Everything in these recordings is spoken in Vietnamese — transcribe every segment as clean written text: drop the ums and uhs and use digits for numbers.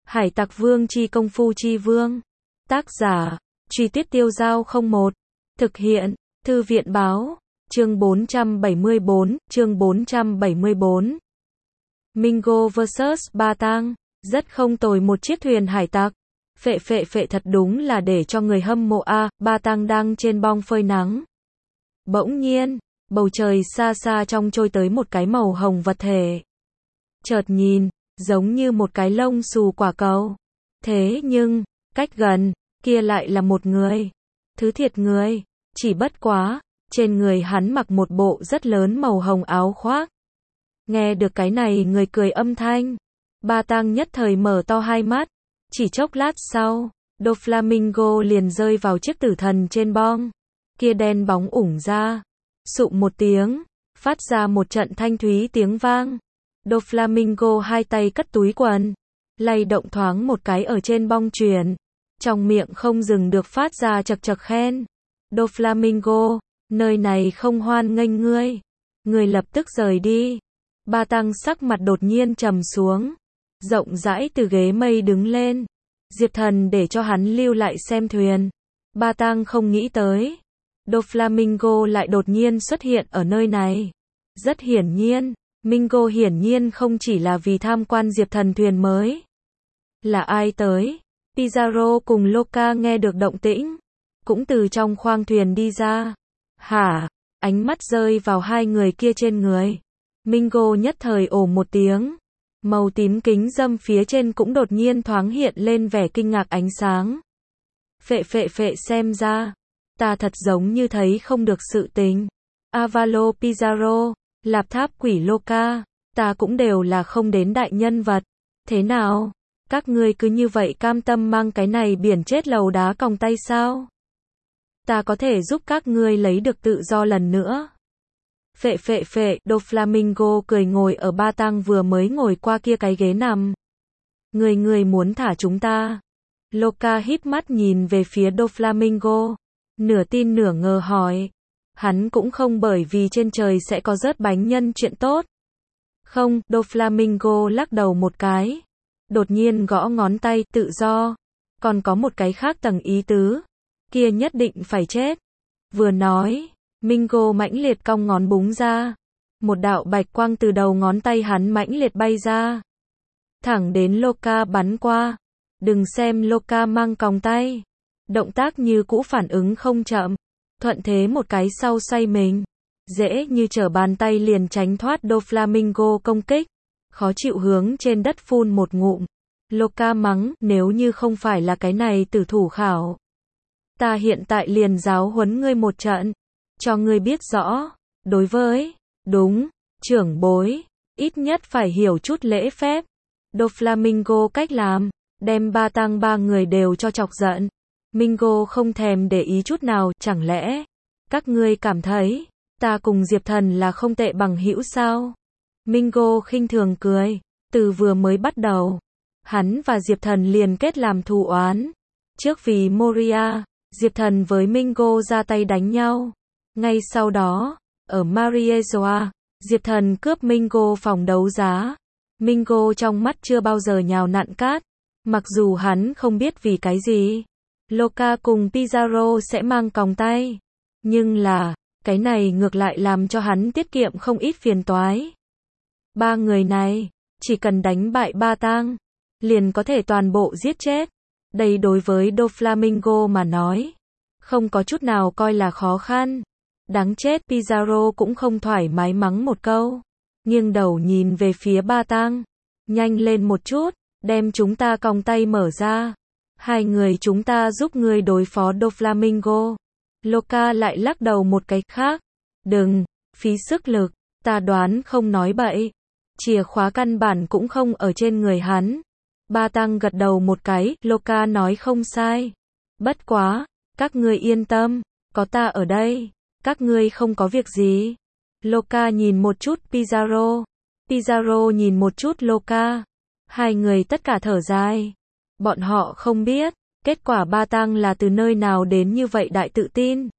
Hải Tặc Vương chi công phu chi vương. Tác giả, Truy Tuyết Tiêu Dao 01. Thực hiện, Thư viện báo. Chương 474, chương 474. Mingo vs Ba Tang. Rất không tồi một chiếc thuyền hải tặc. Phệ thật đúng là để cho người hâm mộ a. Ba Tang đang trên bong phơi nắng. Bỗng nhiên, bầu trời xa xa trong trôi tới một cái màu hồng vật thể. Chợt nhìn, giống như một cái lông xù quả cầu. Thế nhưng, cách gần, kia lại là một người. Thứ thiệt người, chỉ bất quá, trên người hắn mặc một bộ rất lớn màu hồng áo khoác. Nghe được cái này người cười âm thanh. Ba Tang nhất thời mở to hai mắt. Chỉ chốc lát sau, Doflamingo liền rơi vào chiếc tử thần trên bong. Kia đen bóng ủng ra. Sụm một tiếng, phát ra một trận thanh thúy tiếng vang. Doflamingo hai tay cất túi quần, lay động thoáng một cái ở trên bong chuyền, trong miệng không dừng được phát ra chậc chậc khen. Doflamingo, nơi này không hoan nghênh ngươi. Người lập tức rời đi. Ba Tang sắc mặt đột nhiên trầm xuống, rộng rãi từ ghế mây đứng lên. Diệp Thần để cho hắn lưu lại xem thuyền. Ba Tang không nghĩ tới, Doflamingo lại đột nhiên xuất hiện ở nơi này. Rất hiển nhiên, Mingo hiển nhiên không chỉ là vì tham quan Diệp Thần thuyền mới. Là ai tới? Pizarro cùng Loka nghe được động tĩnh, cũng từ trong khoang thuyền đi ra. Hả? Ánh mắt rơi vào hai người kia trên người. Mingo nhất thời ồ một tiếng. Màu tím kính dâm phía trên cũng đột nhiên thoáng hiện lên vẻ kinh ngạc ánh sáng. Phệ xem ra, ta thật giống như thấy không được sự tình. Avalo Pizarro, Lạp Tháp Quỷ Loka, ta cũng đều là không đến đại nhân vật. Thế nào? Các ngươi cứ như vậy cam tâm mang cái này biển chết lầu đá còng tay sao? Ta có thể giúp các ngươi lấy được tự do lần nữa. Phệ, Doflamingo cười ngồi ở Ba Tang vừa mới ngồi qua kia cái ghế nằm. Người muốn thả chúng ta? Loka híp mắt nhìn về phía Doflamingo, nửa tin nửa ngờ hỏi. Hắn cũng không bởi vì trên trời sẽ có rớt bánh nhân chuyện tốt. Không, Doflamingo lắc đầu một cái. Đột nhiên gõ ngón tay, tự do. Còn có một cái khác tầng ý tứ. Kia nhất định phải chết. Vừa nói, Mingo mãnh liệt cong ngón búng ra. Một đạo bạch quang từ đầu ngón tay hắn mãnh liệt bay ra. Thẳng đến Loka bắn qua. Đừng xem Loka mang còng tay. Động tác như cũ phản ứng không chậm. Thuận thế một cái sau xoay mình. Dễ như trở bàn tay liền tránh thoát Doflamingo công kích. Khó chịu hướng trên đất phun một ngụm. Loka mắng, nếu như không phải là cái này tử thủ khảo. Ta hiện tại liền giáo huấn ngươi một trận. Cho ngươi biết rõ. Đối với, đúng, trưởng bối, ít nhất phải hiểu chút lễ phép. Doflamingo cách làm, đem Ba Tang ba người đều cho chọc giận. Mingo không thèm để ý chút nào, chẳng lẽ các ngươi cảm thấy ta cùng Diệp Thần là không tệ bằng hữu sao? Mingo khinh thường cười, từ vừa mới bắt đầu, hắn và Diệp Thần liền kết làm thù oán. Trước vì Moria, Diệp Thần với Mingo ra tay đánh nhau. Ngay sau đó, ở Mariejoa, Diệp Thần cướp Mingo phòng đấu giá. Mingo trong mắt chưa bao giờ nhào nặn cát, mặc dù hắn không biết vì cái gì Loka cùng Pizarro sẽ mang còng tay. Nhưng là, cái này ngược lại làm cho hắn tiết kiệm không ít phiền toái. Ba người này, chỉ cần đánh bại Ba Tang, liền có thể toàn bộ giết chết. Đây đối với Doflamingo mà nói, không có chút nào coi là khó khăn. Đáng chết, Pizarro cũng không thoải mái mắng một câu. Nghiêng đầu nhìn về phía Ba Tang. Nhanh lên một chút, đem chúng ta còng tay mở ra. Hai người chúng ta giúp ngươi đối phó Doflamingo. Loka lại lắc đầu một cái khác. Đừng, phí sức lực, ta đoán không nói bậy. Chìa khóa căn bản cũng không ở trên người hắn. Ba Tang gật đầu một cái, Loka nói không sai. Bất quá, các ngươi yên tâm, có ta ở đây, các ngươi không có việc gì. Loka nhìn một chút Pizarro. Pizarro nhìn một chút Loka. Hai người tất cả thở dài. Bọn họ không biết, kết quả Ba Tang là từ nơi nào đến như vậy đại tự tin.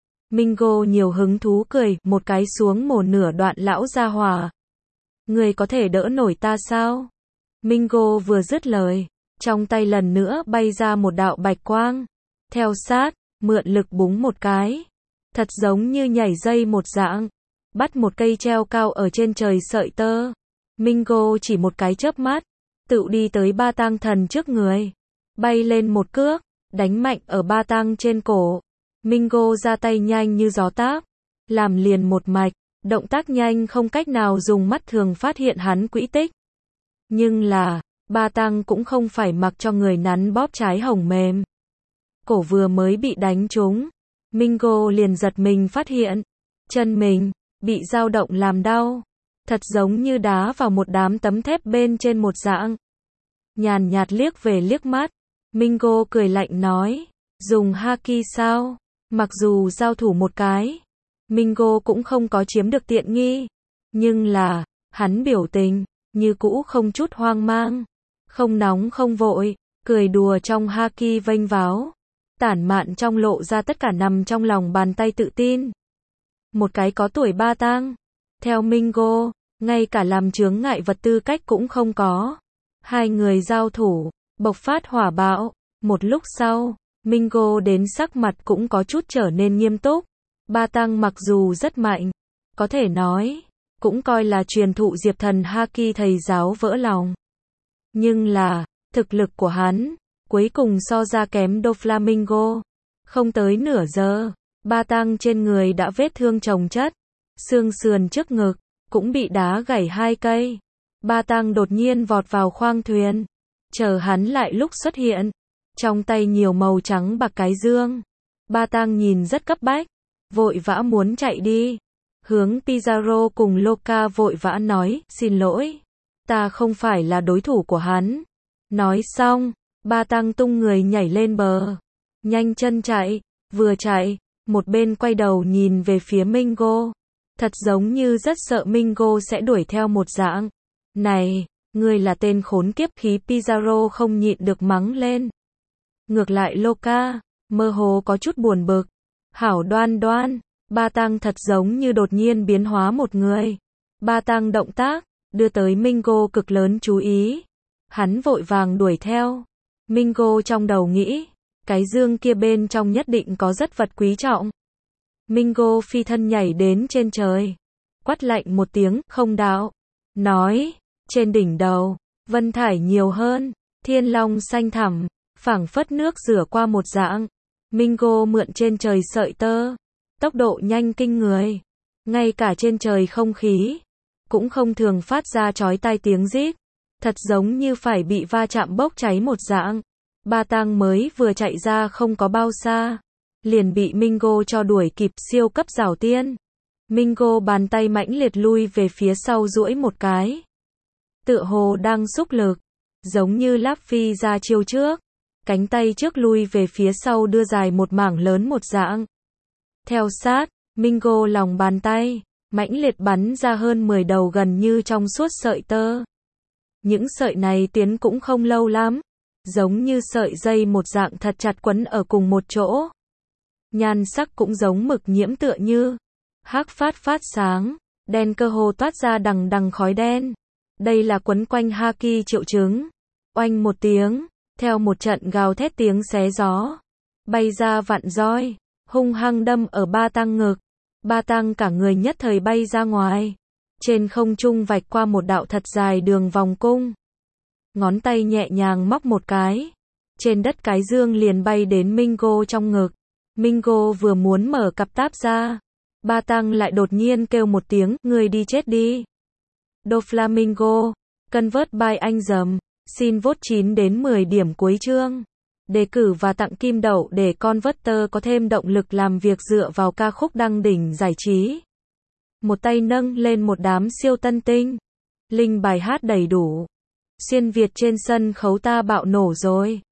Mingo nhiều hứng thú cười, một cái xuống mồ nửa đoạn lão gia hỏa. Người có thể đỡ nổi ta sao? Mingo vừa dứt lời, Trong tay lần nữa bay ra một đạo bạch quang. Theo sát, mượn lực búng một cái. Thật giống như nhảy dây một dạng. Bắt một cây treo cao ở trên trời sợi tơ. Mingo chỉ một cái chớp mắt. Tự đi tới Ba Tang Thần trước người. Bay lên một cước. Đánh mạnh ở Ba Tang trên cổ. Mingo ra tay nhanh như gió táp. Làm liền một mạch. Động tác nhanh không cách nào dùng mắt thường phát hiện hắn quỹ tích. Nhưng là, Ba Tang cũng không phải mặc cho người nắn bóp trái hồng mềm. Cổ vừa mới bị đánh trúng. Mingo liền giật mình phát hiện. Chân mình, bị dao động làm đau. Thật giống như đá vào một đám tấm thép bên trên một dạng. Nhàn nhạt liếc về liếc mắt. Mingo cười lạnh nói. Dùng haki sao? Mặc dù giao thủ một cái. Mingo cũng không có chiếm được tiện nghi. Nhưng là, hắn biểu tình, như cũ không chút hoang mang. Không nóng không vội, cười đùa trong haki vênh váo. Tản mạn trong lộ ra tất cả nằm trong lòng bàn tay tự tin. Một cái có tuổi Ba Tang. Theo Mingo, ngay cả làm chướng ngại vật tư cách cũng không có. Hai người giao thủ, bộc phát hỏa bạo. Một lúc sau, Mingo đến sắc mặt cũng có chút trở nên nghiêm túc. Ba Tang mặc dù rất mạnh, có thể nói, cũng coi là truyền thụ Diệp Thần haki thầy giáo vỡ lòng. Nhưng là, thực lực của hắn, cuối cùng so ra kém Doflamingo. Không tới nửa giờ, Ba Tang trên người đã vết thương chồng chất. Xương sườn trước ngực, cũng bị đá gãy 2 cây. Ba Tang đột nhiên vọt vào khoang thuyền. Chờ hắn lại lúc xuất hiện. Trong tay nhiều màu trắng bạc cái dương. Ba Tang nhìn rất cấp bách. Vội vã muốn chạy đi. Hướng Pizarro cùng Loca vội vã nói, xin lỗi. Ta không phải là đối thủ của hắn. Nói xong, Ba Tang tung người nhảy lên bờ. Nhanh chân chạy, vừa chạy, một bên quay đầu nhìn về phía Mingo. Thật giống như rất sợ Mingo sẽ đuổi theo một dạng. Này, ngươi là tên khốn kiếp, khí Pizarro không nhịn được mắng lên. Ngược lại Loca, mơ hồ có chút buồn bực. Hảo đoan đoan, Ba Tang thật giống như đột nhiên biến hóa một người. Ba Tang động tác, đưa tới Mingo cực lớn chú ý. Hắn vội vàng đuổi theo. Mingo trong đầu nghĩ, cái dương kia bên trong nhất định có rất vật quý trọng. Mingo phi thân nhảy đến trên trời. Quát lạnh một tiếng, không đạo. Nói, trên đỉnh đầu, vân thải nhiều hơn, thiên long xanh thẳm, phảng phất nước rửa qua một dạng. Mingo mượn trên trời sợi tơ, tốc độ nhanh kinh người. Ngay cả trên trời không khí, cũng không thường phát ra chói tai tiếng rít. Thật giống như phải bị va chạm bốc cháy một dạng. Ba Tang mới vừa chạy ra không có bao xa. Liền bị Mingo cho đuổi kịp siêu cấp rào tiên. Mingo bàn tay mãnh liệt lui về phía sau duỗi một cái. Tựa hồ đang xúc lực. Giống như Luffy ra chiêu trước. Cánh tay trước lui về phía sau đưa dài một mảng lớn một dạng. Theo sát, Mingo lòng bàn tay, mãnh liệt bắn ra hơn 10 đầu gần như trong suốt sợi tơ. Những sợi này tiến cũng không lâu lắm. Giống như sợi dây một dạng thật chặt quấn ở cùng một chỗ. Nhan sắc cũng giống mực nhiễm tựa như. Hắc phát sáng, đen cơ hồ toát ra đằng đằng khói đen. Đây là quấn quanh haki triệu chứng. Oanh một tiếng, theo một trận gào thét tiếng xé gió. Bay ra vạn roi, hung hăng đâm ở Ba Tang ngực. Ba Tang cả người nhất thời bay ra ngoài. Trên không trung vạch qua một đạo thật dài đường vòng cung. Ngón tay nhẹ nhàng móc một cái. Trên đất cái dương liền bay đến Mingo trong ngực. Mingo vừa muốn mở cặp táp ra. Ba Tang lại đột nhiên kêu một tiếng, người đi chết đi. Doflamingo, convert by anh dầm, xin vote 9 đến 10 điểm cuối chương. Đề cử và tặng kim đậu để Converter có thêm động lực làm việc dựa vào ca khúc đăng đỉnh giải trí. Một tay nâng lên một đám siêu tân tinh. Link bài hát đầy đủ. Xuyên Việt trên sân khấu ta bạo nổ rồi.